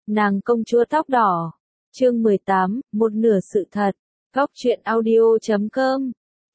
Nàng công chúa tóc đỏ. Chương 18, một nửa sự thật. Góc truyện audio.com.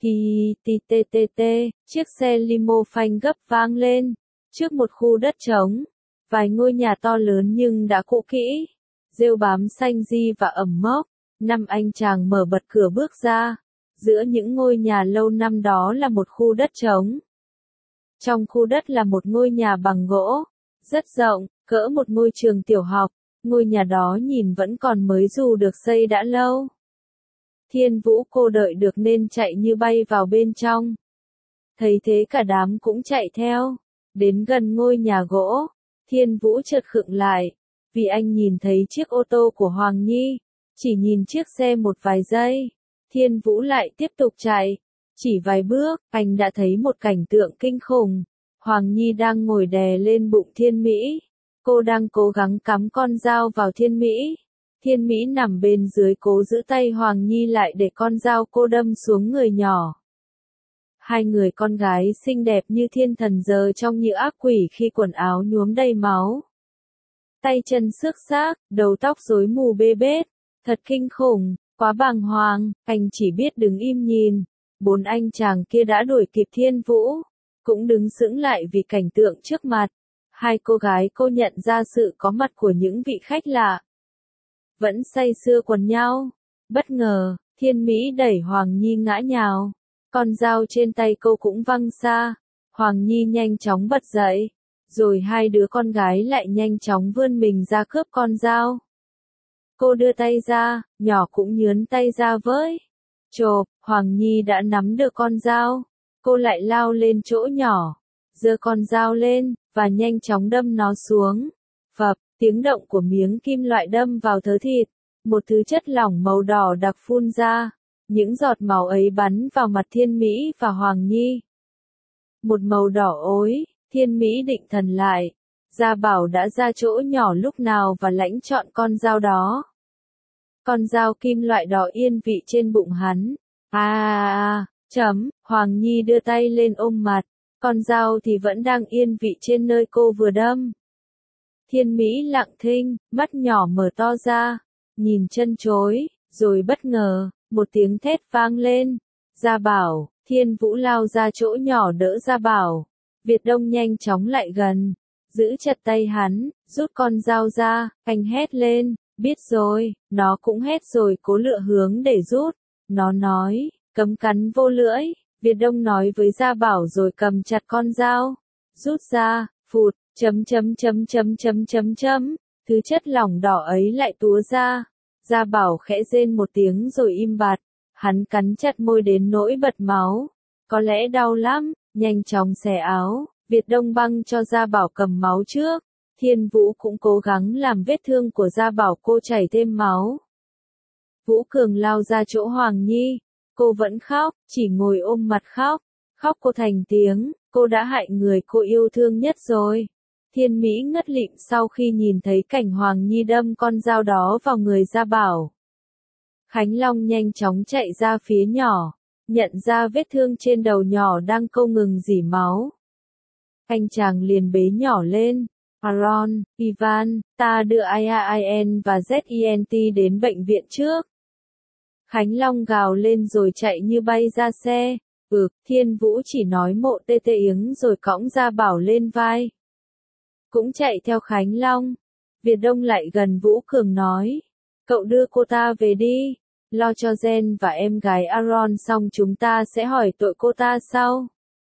TTTT, chiếc xe limo phanh gấp vang lên. Trước một khu đất trống. Vài ngôi nhà to lớn nhưng đã cũ kỹ. Rêu bám xanh ri và ẩm mốc. Năm anh chàng mở bật cửa bước ra. Giữa những ngôi nhà lâu năm đó là một khu đất trống. Trong khu đất là một ngôi nhà bằng gỗ. Rất rộng, cỡ một ngôi trường tiểu học. Ngôi nhà đó nhìn vẫn còn mới dù được xây đã lâu. Thiên Vũ cô đợi được nên chạy như bay vào bên trong. Thấy thế cả đám cũng chạy theo. Đến gần ngôi nhà gỗ, Thiên Vũ chợt khựng lại. Vì anh nhìn thấy chiếc ô tô của Hoàng Nhi. Chỉ nhìn chiếc xe một vài giây. Thiên Vũ lại tiếp tục chạy. Chỉ vài bước, anh đã thấy một cảnh tượng kinh khủng. Hoàng Nhi đang ngồi đè lên bụng Thiên Mỹ. Cô đang cố gắng cắm con dao vào Thiên Mỹ. Thiên Mỹ nằm bên dưới cố giữ tay Hoàng Nhi lại để con dao cô đâm xuống người nhỏ. Hai người con gái xinh đẹp như thiên thần giờ trông như ác quỷ khi quần áo nhuốm đầy máu. Tay chân xước xác, đầu tóc rối mù bê bết. Thật kinh khủng, quá bàng hoàng, anh chỉ biết đứng im nhìn. Bốn anh chàng kia đã đuổi kịp Thiên Vũ. Cũng đứng sững lại vì cảnh tượng trước mặt. Hai cô gái cô nhận ra sự có mặt của những vị khách lạ. Vẫn say sưa quần nhau. Bất ngờ, Thiên Mỹ đẩy Hoàng Nhi ngã nhào. Con dao trên tay cô cũng văng xa. Hoàng Nhi nhanh chóng bật dậy. Rồi hai đứa con gái lại nhanh chóng vươn mình ra cướp con dao. Cô đưa tay ra, nhỏ cũng nhướn tay ra với. Chộp, Hoàng Nhi đã nắm được con dao. Cô lại lao lên chỗ nhỏ. Giơ con dao lên, và nhanh chóng đâm nó xuống. Phập, tiếng động của miếng kim loại đâm vào thớ thịt. Một thứ chất lỏng màu đỏ đặc phun ra. Những giọt máu ấy bắn vào mặt Thiên Mỹ và Hoàng Nhi. Một màu đỏ ối, Thiên Mỹ định thần lại. Gia Bảo đã ra chỗ nhỏ lúc nào và lãnh chọn con dao đó. Con dao kim loại đỏ yên vị trên bụng hắn. Hoàng Nhi đưa tay lên ôm mặt. Con dao thì vẫn đang yên vị trên nơi cô vừa đâm. Thiên Mỹ lặng thinh, mắt nhỏ mở to ra, nhìn chân chối, rồi bất ngờ, một tiếng thét vang lên. Gia Bảo, Thiên Vũ lao ra chỗ nhỏ đỡ Gia Bảo. Việt Đông nhanh chóng lại gần, giữ chặt tay hắn, rút con dao ra, anh hét lên, biết rồi, nó cũng hét rồi cố lựa hướng để rút. Nó nói, cấm cắn vô lưỡi. Việt Đông nói với Gia Bảo rồi cầm chặt con dao. Rút ra, phụt, thứ chất lỏng đỏ ấy lại túa ra. Gia Bảo khẽ rên một tiếng rồi im bặt. Hắn cắn chặt môi đến nỗi bật máu. Có lẽ đau lắm, nhanh chóng xẻ áo. Việt Đông băng cho Gia Bảo cầm máu trước. Thiên Vũ cũng cố gắng làm vết thương của Gia Bảo cô chảy thêm máu. Vũ Cường lao ra chỗ Hoàng Nhi. Cô vẫn khóc, chỉ ngồi ôm mặt khóc. Khóc cô thành tiếng, cô đã hại người cô yêu thương nhất rồi. Thiên Mỹ ngất lịm sau khi nhìn thấy cảnh Hoàng Nhi đâm con dao đó vào người Gia Bảo. Khánh Long nhanh chóng chạy ra phía nhỏ, nhận ra vết thương trên đầu nhỏ đang không ngừng rỉ máu. Anh chàng liền bế nhỏ lên. Aaron, Ivan, ta đưa IAIN và ZENT đến bệnh viện trước. Khánh Long gào lên rồi chạy như bay ra xe. Thiên Vũ chỉ nói mộ tê tê yếng rồi cõng Gia Bảo lên vai. Cũng chạy theo Khánh Long. Việt Đông lại gần Vũ Cường nói. Cậu đưa cô ta về đi. Lo cho Jen và em gái Aaron xong chúng ta sẽ hỏi tội cô ta sau.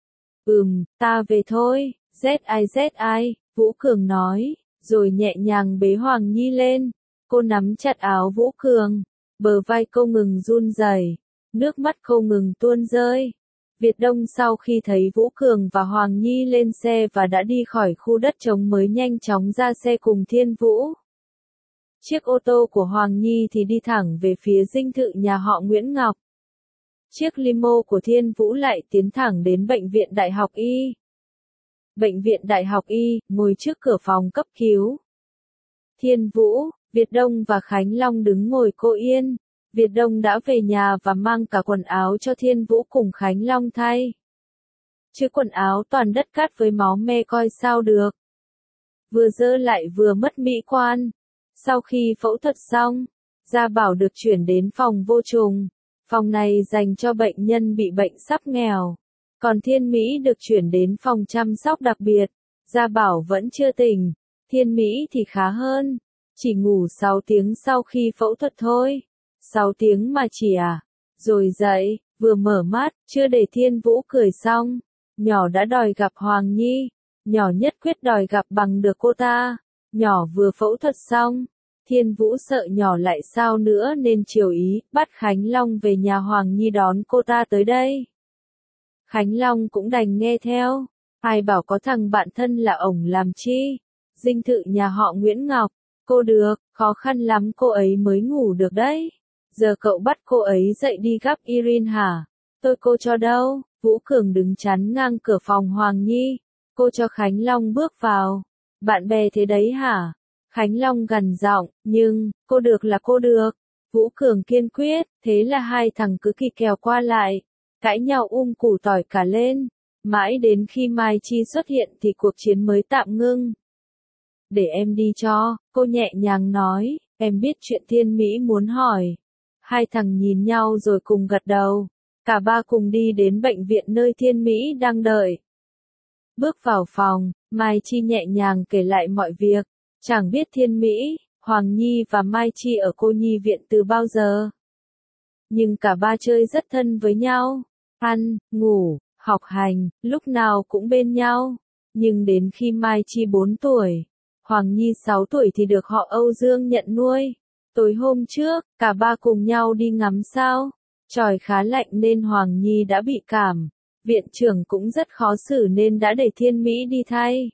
Ta về thôi. ZI, Vũ Cường nói. Rồi nhẹ nhàng bế Hoàng Nhi lên. Cô nắm chặt áo Vũ Cường. Bờ vai cô ngừng run rẩy, nước mắt cô ngừng tuôn rơi. Việt Đông sau khi thấy Vũ Cường và Hoàng Nhi lên xe và đã đi khỏi khu đất trống mới nhanh chóng ra xe cùng Thiên Vũ. Chiếc ô tô của Hoàng Nhi thì đi thẳng về phía dinh thự nhà họ Nguyễn Ngọc. Chiếc limo của Thiên Vũ lại tiến thẳng đến Bệnh viện Đại học Y. Bệnh viện Đại học Y, ngồi trước cửa phòng cấp cứu. Thiên Vũ, Việt Đông và Khánh Long đứng ngồi cô yên. Việt Đông đã về nhà và mang cả quần áo cho Thiên Vũ cùng Khánh Long thay. Chứ quần áo toàn đất cát với máu me coi sao được. Vừa dơ lại vừa mất mỹ quan. Sau khi phẫu thuật xong, Gia Bảo được chuyển đến phòng vô trùng. Phòng này dành cho bệnh nhân bị bệnh sắp nghèo. Còn Thiên Mỹ được chuyển đến phòng chăm sóc đặc biệt. Gia Bảo vẫn chưa tỉnh. Thiên Mỹ thì khá hơn. Chỉ ngủ 6 tiếng sau khi phẫu thuật thôi. 6 tiếng mà chỉ à. Rồi dậy, vừa mở mắt, chưa để Thiên Vũ cười xong. Nhỏ đã đòi gặp Hoàng Nhi. Nhỏ nhất quyết đòi gặp bằng được cô ta. Nhỏ vừa phẫu thuật xong. Thiên Vũ sợ nhỏ lại sao nữa nên chiều ý, bắt Khánh Long về nhà Hoàng Nhi đón cô ta tới đây. Khánh Long cũng đành nghe theo. Ai bảo có thằng bạn thân là ổng làm chi. Dinh thự nhà họ Nguyễn Ngọc. Cô được, khó khăn lắm cô ấy mới ngủ được đấy. Giờ cậu bắt cô ấy dậy đi gắp Irene hả? Tôi cô cho đâu? Vũ Cường đứng chắn ngang cửa phòng Hoàng Nhi. Cô cho Khánh Long bước vào. Bạn bè thế đấy hả? Khánh Long gằn giọng, nhưng, cô được là cô được. Vũ Cường kiên quyết, thế là hai thằng cứ kỳ kèo qua lại. Cãi nhau củ tỏi cả lên. Mãi đến khi Mai Chi xuất hiện thì cuộc chiến mới tạm ngưng. Để em đi cho, cô nhẹ nhàng nói, em biết chuyện Thiên Mỹ muốn hỏi. Hai thằng nhìn nhau rồi cùng gật đầu. Cả ba cùng đi đến bệnh viện nơi Thiên Mỹ đang đợi. Bước vào phòng, Mai Chi nhẹ nhàng kể lại mọi việc. Chẳng biết Thiên Mỹ, Hoàng Nhi và Mai Chi ở cô nhi viện từ bao giờ. Nhưng cả ba chơi rất thân với nhau. Ăn, ngủ, học hành, lúc nào cũng bên nhau. Nhưng đến khi Mai Chi 4 tuổi, Hoàng Nhi 6 tuổi thì được họ Âu Dương nhận nuôi. Tối hôm trước, cả ba cùng nhau đi ngắm sao. Trời khá lạnh nên Hoàng Nhi đã bị cảm. Viện trưởng cũng rất khó xử nên đã để Thiên Mỹ đi thay.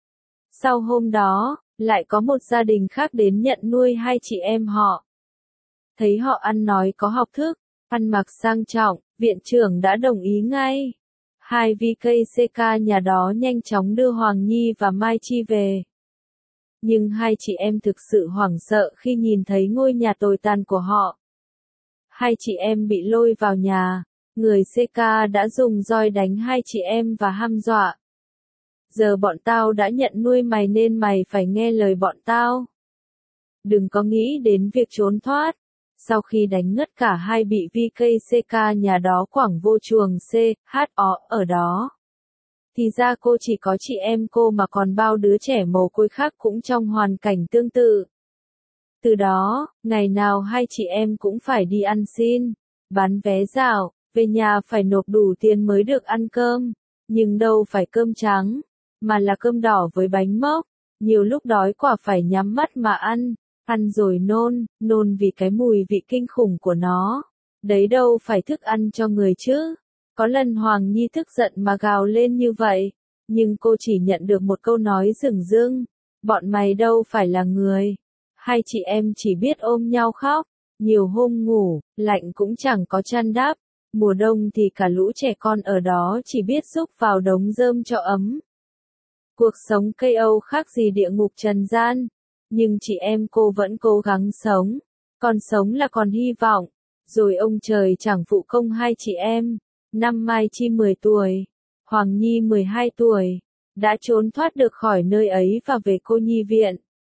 Sau hôm đó, lại có một gia đình khác đến nhận nuôi hai chị em họ. Thấy họ ăn nói có học thức, ăn mặc sang trọng, viện trưởng đã đồng ý ngay. Hai VKCK nhà đó nhanh chóng đưa Hoàng Nhi và Mai Chi về. Nhưng hai chị em thực sự hoảng sợ khi nhìn thấy ngôi nhà tồi tàn của họ. Hai chị em bị lôi vào nhà, người CK đã dùng roi đánh hai chị em và hăm dọa. Giờ bọn tao đã nhận nuôi mày nên mày phải nghe lời bọn tao. Đừng có nghĩ đến việc trốn thoát. Sau khi đánh ngất cả hai bị VKCK nhà đó quẳng vô chuồng CHO ở đó. Thì ra cô chỉ có chị em cô mà còn bao đứa trẻ mồ côi khác cũng trong hoàn cảnh tương tự. Từ đó, ngày nào hai chị em cũng phải đi ăn xin, bán vé dạo, về nhà phải nộp đủ tiền mới được ăn cơm. Nhưng đâu phải cơm trắng, mà là cơm đỏ với bánh mốc. Nhiều lúc đói quả phải nhắm mắt mà ăn. Ăn rồi nôn vì cái mùi vị kinh khủng của nó. Đấy đâu phải thức ăn cho người chứ. Có lần Hoàng Nhi tức giận mà gào lên như vậy. Nhưng cô chỉ nhận được một câu nói dửng dưng. Bọn mày đâu phải là người. Hai chị em chỉ biết ôm nhau khóc. Nhiều hôm ngủ, lạnh cũng chẳng có chăn đắp. Mùa đông thì cả lũ trẻ con ở đó chỉ biết xúc vào đống rơm cho ấm. Cuộc sống cây Âu khác gì địa ngục trần gian. Nhưng chị em cô vẫn cố gắng sống. Còn sống là còn hy vọng. Rồi ông trời chẳng phụ công hai chị em. Năm Mai Chi 10 tuổi. Hoàng Nhi 12 tuổi. Đã trốn thoát được khỏi nơi ấy và về cô nhi viện.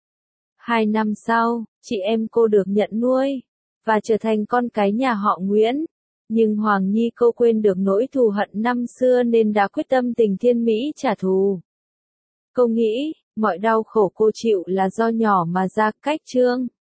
2 năm sau, chị em cô được nhận nuôi. Và trở thành con cái nhà họ Nguyễn. Nhưng Hoàng Nhi cô quên được nỗi thù hận năm xưa nên đã quyết tâm tình Thiên Mỹ trả thù. Cô nghĩ, mọi đau khổ cô chịu là do nhỏ mà ra cách trương.